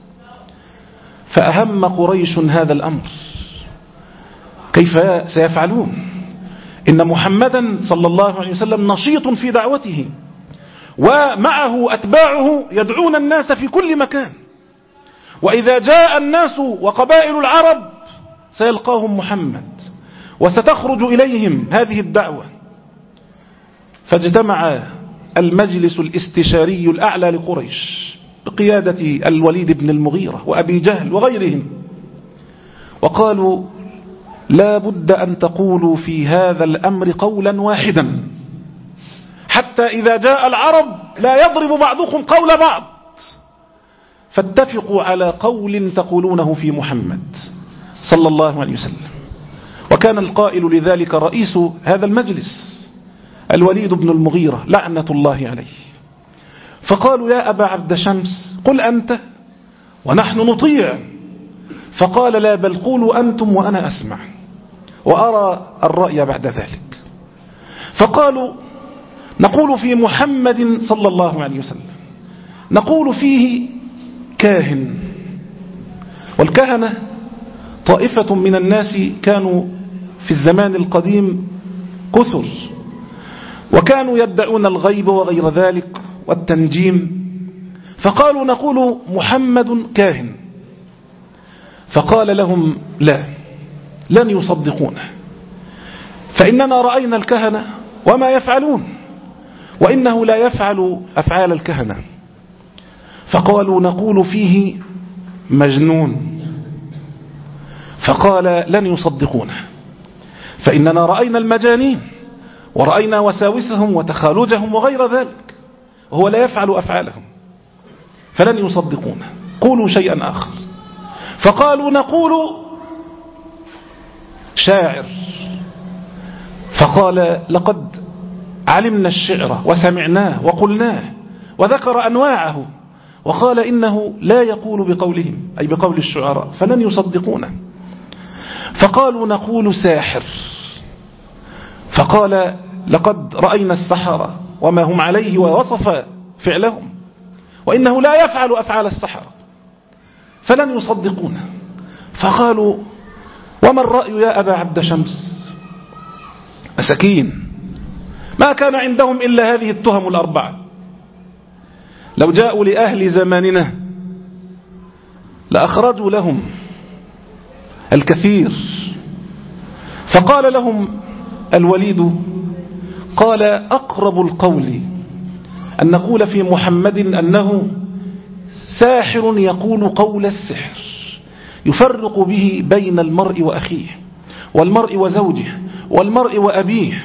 فأهم قريش هذا الأمر، كيف سيفعلون؟ إن محمدا صلى الله عليه وسلم نشيط في دعوته، ومعه أتباعه يدعون الناس في كل مكان، وإذا جاء الناس وقبائل العرب سيلقاهم محمد وستخرج إليهم هذه الدعوة. فاجتمع المجلس الاستشاري الأعلى لقريش بقيادة الوليد بن المغيرة وأبي جهل وغيرهم، وقالوا لا بد أن تقولوا في هذا الأمر قولا واحدا، حتى إذا جاء العرب لا يضرب بعضكم قول بعض، فاتفقوا على قول تقولونه في محمد صلى الله عليه وسلم. وكان القائل لذلك رئيس هذا المجلس الوليد بن المغيرة لعنة الله عليه. فقالوا يا أبا عبد شمس قل أنت ونحن نطيع، فقال لا بل قولوا أنتم وأنا أسمع وأرى الرأي بعد ذلك. فقالوا نقول في محمد صلى الله عليه وسلم، نقول فيه كاهن، والكهنة طائفة من الناس كانوا في الزمان القديم كثر، وكانوا يدعون الغيب وغير ذلك والتنجيم، فقالوا نقول محمد كاهن. فقال لهم لا، لن يصدقونه، فإننا رأينا الكهنة وما يفعلون، وإنه لا يفعل أفعال الكهنة. فقالوا نقول فيه مجنون، فقال لن يصدقونه، فإننا رأينا المجانين ورأينا وساوسهم وتخالجهم وغير ذلك، وهو لا يفعل أفعالهم، فلن يصدقونه، قولوا شيئا آخر. فقالوا نقول شاعر، فقال لقد علمنا الشعر وسمعناه وقلناه، وذكر أنواعه، وقال إنه لا يقول بقولهم أي بقول الشعراء، فلن يصدقونه. فقالوا نقول ساحر، فقال لقد رأينا السحرة وما هم عليه ووصف فعلهم، وإنه لا يفعل أفعال السحرة، فلن يصدقونه. فقالوا وما الرأي يا أبا عبد شمس؟ مساكين ما كان عندهم إلا هذه التهم الأربعة، لو جاءوا لأهل زماننا لأخرجوا لهم الكثير. فقال لهم الوليد قال أقرب القول أن نقول في محمد أنه ساحر يقول قول السحر، يفرق به بين المرء وأخيه والمرء وزوجه والمرء وأبيه.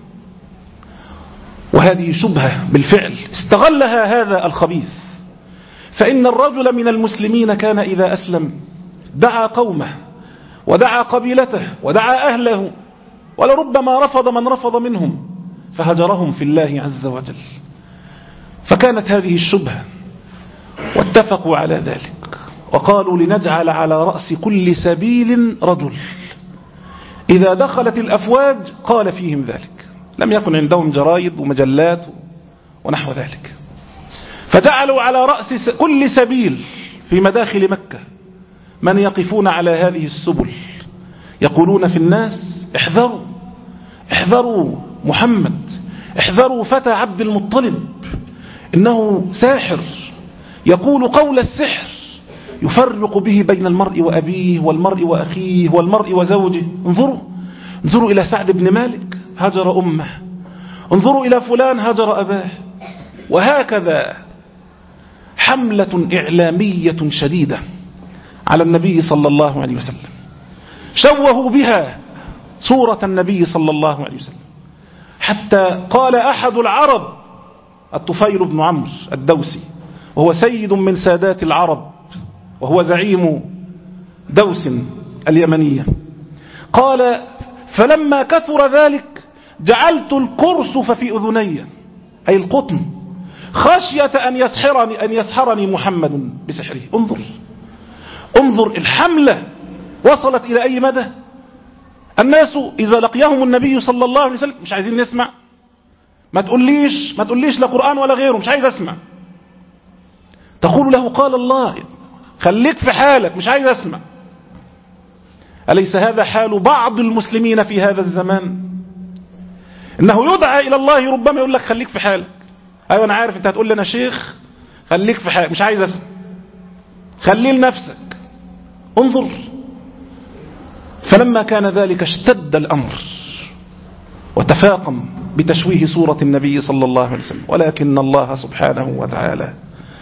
وهذه شبهة بالفعل استغلها هذا الخبيث، فإن الرجل من المسلمين كان إذا أسلم دعا قومه ودعا قبيلته ودعا أهله، ولربما رفض من رفض منهم فهجرهم في الله عز وجل. فكانت هذه الشبهة، واتفقوا على ذلك وقالوا لنجعل على رأس كل سبيل رجل إذا دخلت الأفواج قال فيهم ذلك. لم يكن عندهم جرايد ومجلات ونحو ذلك، فجعلوا على رأس كل سبيل في مداخل مكة من يقفون على هذه السبل يقولون في الناس احذروا احذروا محمد، احذروا فتى عبد المطلب، إنه ساحر يقول قول السحر يفرق به بين المرء وأبيه والمرء وأخيه والمرء وزوجه. انظروا انظروا إلى سعد بن مالك هجر أمه، انظروا إلى فلان هجر أباه. وهكذا حملة إعلامية شديدة على النبي صلى الله عليه وسلم، شوهوا بها صورة النبي صلى الله عليه وسلم، حتى قال أحد العرب الطفيل بن عمرو الدوسي، وهو سيد من سادات العرب وهو زعيم دوس اليمنية، قال فلما كثر ذلك جعلت القرصف في أذني أي القطن، خشية أن يسحرني, أن يسحرني محمد بسحره. انظر انظر الحملة وصلت إلى أي مدى. الناس إذا لقيهم النبي صلى الله عليه وسلم مش عايزين نسمع. ما تقوليش ما تقوليش لا قرآن ولا غيره، مش عايز أسمع. تقول له قال الله، خليك في حالك، مش عايز أسمع. أليس هذا حال بعض المسلمين في هذا الزمان؟ إنه يدعى إلى الله ربما يقول لك خليك في حالك. أيوة أنا عارف أنت هتقول لنا شيخ خليك في حالك، مش عايز أسمع، خليه لنفسك. انظر. فلما كان ذلك اشتد الأمر وتفاقم بتشويه صورة النبي صلى الله عليه وسلم. ولكن الله سبحانه وتعالى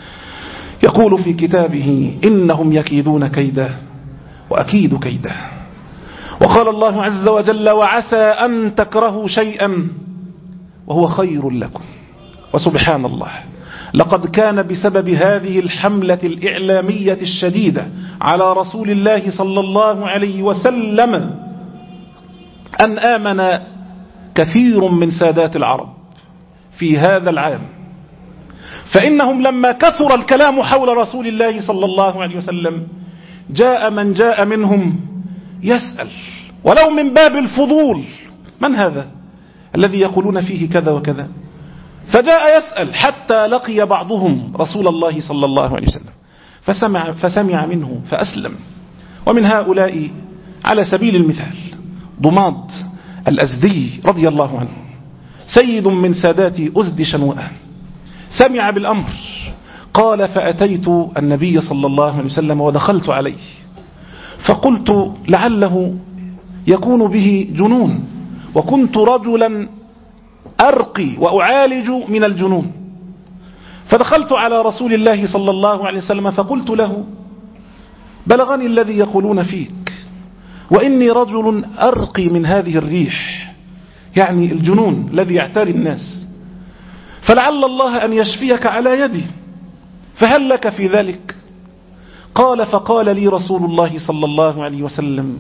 يقول في كتابه إنهم يكيدون كيدا وأكيد كيدا. وقال الله عز وجل وعسى أن تكرهوا شيئا وهو خير لكم. وسبحان الله لقد كان بسبب هذه الحملة الإعلامية الشديدة على رسول الله صلى الله عليه وسلم أن آمن كثير من سادات العرب في هذا العام. فإنهم لما كثر الكلام حول رسول الله صلى الله عليه وسلم جاء من جاء منهم يسأل ولو من باب الفضول من هذا الذي يقولون فيه كذا وكذا. فجاء يسأل حتى لقي بعضهم رسول الله صلى الله عليه وسلم فسمع, فسمع منه فأسلم. ومن هؤلاء على سبيل المثال ضماد الأزدي رضي الله عنه، سيد من سادات أزد شنوءة، سمع بالأمر. قال فأتيت النبي صلى الله عليه وسلم ودخلت عليه فقلت لعله يكون به جنون، وكنت رجلا أرقي وأعالج من الجنون. فدخلت على رسول الله صلى الله عليه وسلم فقلت له بلغني الذي يقولون فيك وإني رجل أرقي من هذه الريح، يعني الجنون الذي يعتري الناس، فلعل الله أن يشفيك على يدي، فهل لك في ذلك؟ قال فقال لي رسول الله صلى الله عليه وسلم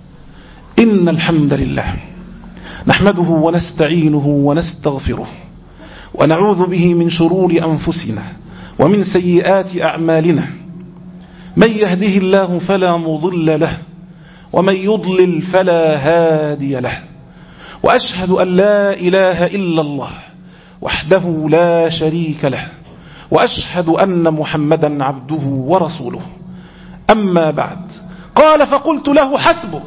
إن الحمد لله نحمده ونستعينه ونستغفره ونعوذ به من شرور أنفسنا ومن سيئات أعمالنا، من يهده الله فلا مضل له ومن يضلل فلا هادي له، وأشهد أن لا إله إلا الله وحده لا شريك له، وأشهد أن محمدا عبده ورسوله. أما بعد. قال فقلت له حسبك،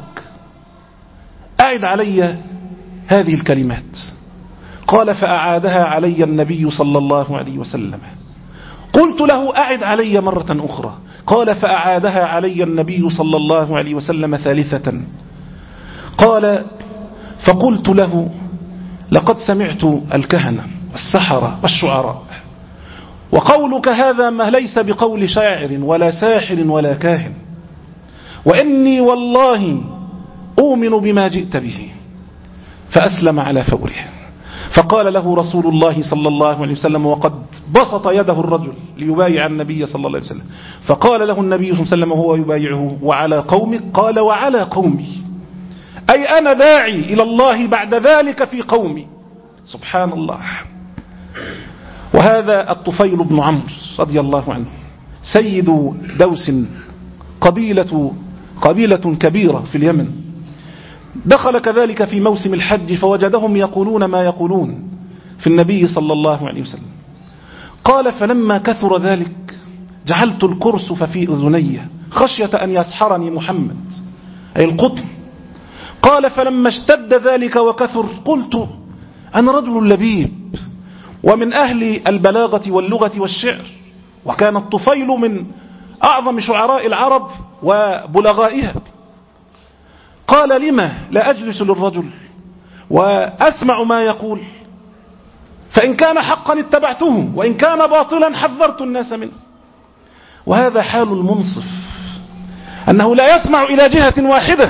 أعد علي هذه الكلمات. قال فأعادها علي النبي صلى الله عليه وسلم. قلت له أعد علي مرة أخرى. قال فأعادها علي النبي صلى الله عليه وسلم ثالثة. قال فقلت له لقد سمعت الكهنة والسحرة والشعراء، وقولك هذا ما ليس بقول شاعر ولا ساحر ولا كاهن، وإني والله أؤمن بما جئت به. فأسلم على فوره. فقال له رسول الله صلى الله عليه وسلم وقد بسط يده الرجل ليبايع النبي صلى الله عليه وسلم، فقال له النبي صلى الله عليه وسلم وهو يبايعه وعلى قومك؟ قال وعلى قومي، أي أنا داعي إلى الله بعد ذلك في قومي. سبحان الله. وهذا الطفيل بن عمرو رضي الله عنه سيد دوس، قبيلة, قبيلة كبيرة في اليمن، دخل كذلك في موسم الحج فوجدهم يقولون ما يقولون في النبي صلى الله عليه وسلم. قال فلما كثر ذلك جعلت الكرسف في أذني خشية أن يسحرني محمد، أي القطن. قال فلما اشتد ذلك وكثر قلت أنا رجل لبيب ومن أهل البلاغة واللغة والشعر، وكان الطفيل من أعظم شعراء العرب وبلغائها. قال لما لا أجلس للرجل وأسمع ما يقول، فإن كان حقا اتبعته وإن كان باطلا حذرت الناس منه. وهذا حال المنصف، أنه لا يسمع إلى جهة واحدة.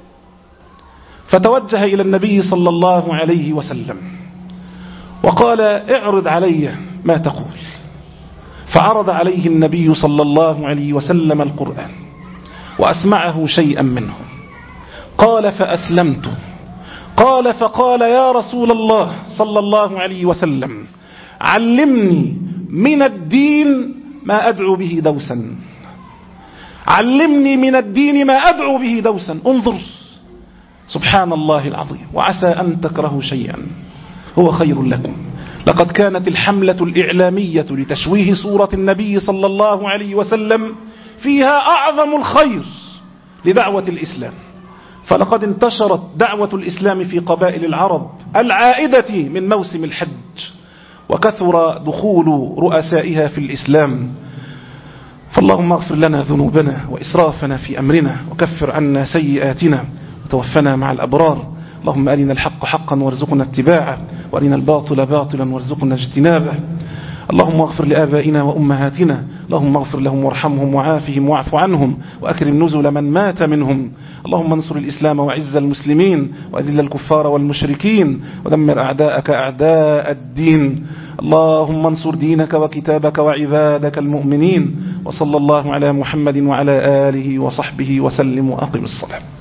فتوجه إلى النبي صلى الله عليه وسلم وقال اعرض علي ما تقول. فعرض عليه النبي صلى الله عليه وسلم القرآن وأسمعه شيئا منه. قال فأسلمت. قال فقال يا رسول الله صلى الله عليه وسلم علمني من الدين ما أدعو به دوسا، علمني من الدين ما أدعو به دوسا. انظر سبحان الله العظيم. وعسى أن تكرهوا شيئا هو خير لكم. لقد كانت الحملة الإعلامية لتشويه صورة النبي صلى الله عليه وسلم فيها أعظم الخير لدعوة الإسلام، فلقد انتشرت دعوة الإسلام في قبائل العرب العائدة من موسم الحج، وكثر دخول رؤسائها في الإسلام. فاللهم اغفر لنا ذنوبنا وإسرافنا في أمرنا، وكفر عنا سيئاتنا، وتوفنا مع الأبرار. اللهم أرنا الحق حقا وارزقنا اتباعه، وأرنا الباطل باطلا وارزقنا اجتنابه. اللهم اغفر لآبائنا وأمهاتنا، اللهم اغفر لهم وارحمهم وعافهم واعف عنهم، وأكرم نزل من مات منهم. اللهم انصر الإسلام وعز المسلمين، وأذل الكفار والمشركين، ودمر أعداءك أعداء الدين. اللهم انصر دينك وكتابك وعبادك المؤمنين. وصلى الله على محمد وعلى آله وصحبه وسلم، وأقم الصلاة.